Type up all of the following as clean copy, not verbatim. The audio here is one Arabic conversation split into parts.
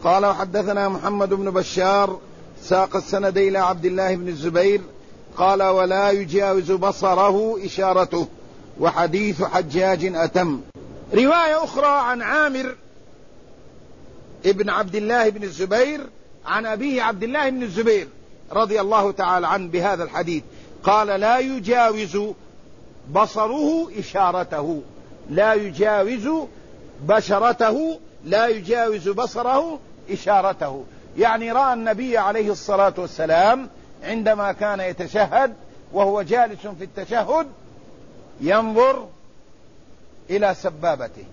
قال وحدثنا محمد بن بشار ساق السند إلى عبد الله بن الزبير قال ولا يجاوز بصره إشارته، وحديث حجاج أتم. رواية أخرى عن عامر ابن عبد الله بن الزبير عن أبيه عبد الله بن الزبير رضي الله تعالى عنه بهذا الحديث، قال لا يجاوز بصره إشارته، لا يجاوز بشرته، لا يجاوز بصره إشارته، يعني رأى النبي عليه الصلاة والسلام عندما كان يتشهد وهو جالس في التشهد ينظر إلى سبابته،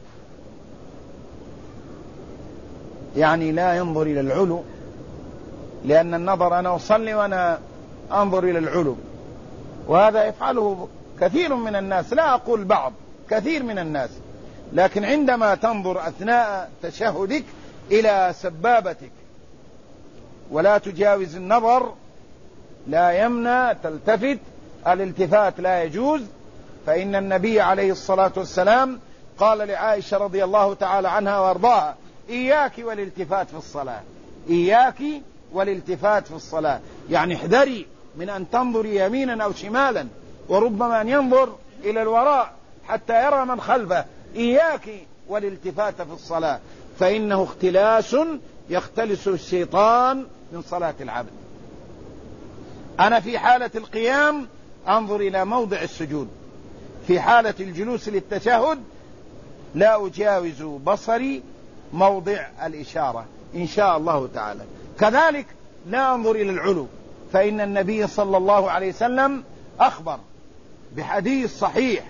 يعني لا ينظر إلى العلو، لأن النظر أنا أصلي وأنا أنظر إلى العلو، وهذا يفعله كثير من الناس، لا أقول بعض، كثير من الناس. لكن عندما تنظر أثناء تشهدك إلى سبابتك ولا تجاوز النظر، لا يمنع تلتفت، الالتفات لا يجوز، فإن النبي عليه الصلاة والسلام قال لعائشة رضي الله تعالى عنها وارضاها إياك والالتفات في الصلاة، إياك والالتفات في الصلاة، يعني احذري من أن تنظري يمينا أو شمالا، وربما أن ينظر إلى الوراء حتى يرى من خلفه، إياك والالتفات في الصلاة، فإنه اختلاس يختلس الشيطان من صلاة العبد. أنا في حالة القيام أنظر إلى موضع السجود، في حالة الجلوس للتشهد لا أجاوز بصري موضع الإشارة إن شاء الله تعالى. كذلك لا أنظر إلى العلو، فإن النبي صلى الله عليه وسلم أخبر بحديث صحيح،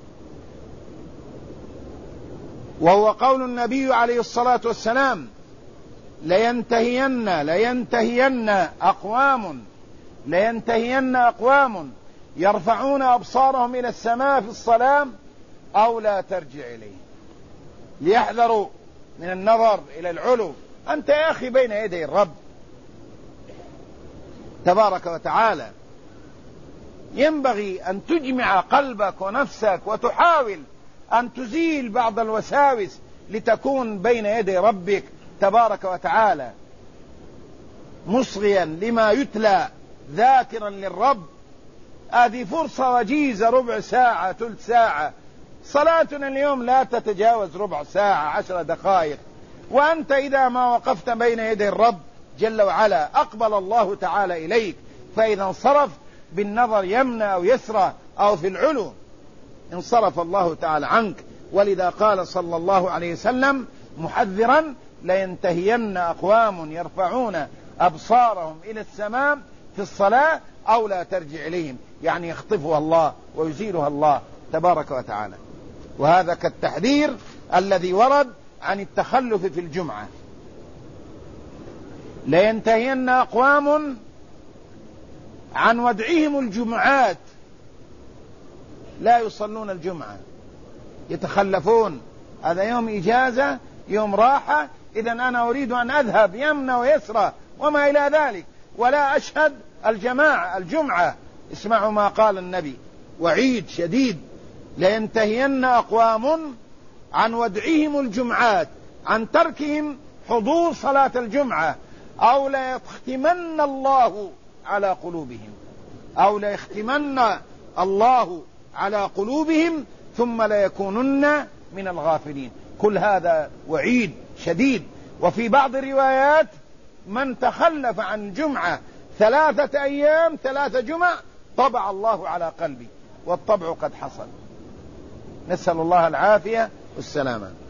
وهو قول النبي عليه الصلاة والسلام لينتهين أقوام يرفعون أبصارهم إلى السماء في الصلاة أو لا ترجع إليه، ليحذروا من النظر إلى العلو. أنت يا أخي بين يدي الرب تبارك وتعالى، ينبغي أن تجمع قلبك ونفسك وتحاول أن تزيل بعض الوساوس لتكون بين يدي ربك تبارك وتعالى مصغيا لما يتلى ذاكرا للرب. هذه فرصة وجيزة، ربع ساعة ثلث ساعة، صلاتنا اليوم لا تتجاوز ربع ساعة 10 دقائق، وأنت إذا ما وقفت بين يدي الرب جل وعلا أقبل الله تعالى إليك، فإذا انصرف بالنظر يمنى أو يسرى أو في العلو انصرف الله تعالى عنك. ولذا قال صلى الله عليه وسلم محذرا لينتهين أقوام يرفعون أبصارهم إلى السماء في الصلاة أو لا ترجع إليهم، يعني يخطفها الله ويزيلها الله تبارك وتعالى. وهذا كالتحذير الذي ورد عن التخلف في الجمعة. لينتهين أقوام عن ودعهم الجمعات، لا يصلون الجمعة، يتخلفون، هذا يوم إجازة يوم راحة، إذن أنا أريد أن أذهب يمنى ويسرى وما إلى ذلك، ولا أشهد الجمعة. اسمعوا ما قال النبي، وعيد شديد، لينتهين أقوام عن ودعهم الجمعات، عن تركهم حضور صلاة الجمعة، أو لا يختمن الله على قلوبهم، أو لا يختمن الله على قلوبهم ثم لا يكونن من الغافلين. كل هذا وعيد شديد. وفي بعض الروايات من تخلف عن الجمعة 3 أيام 3 جمع طبع الله على قلبي، والطبع قد حصل. نسأل الله العافية والسلامة.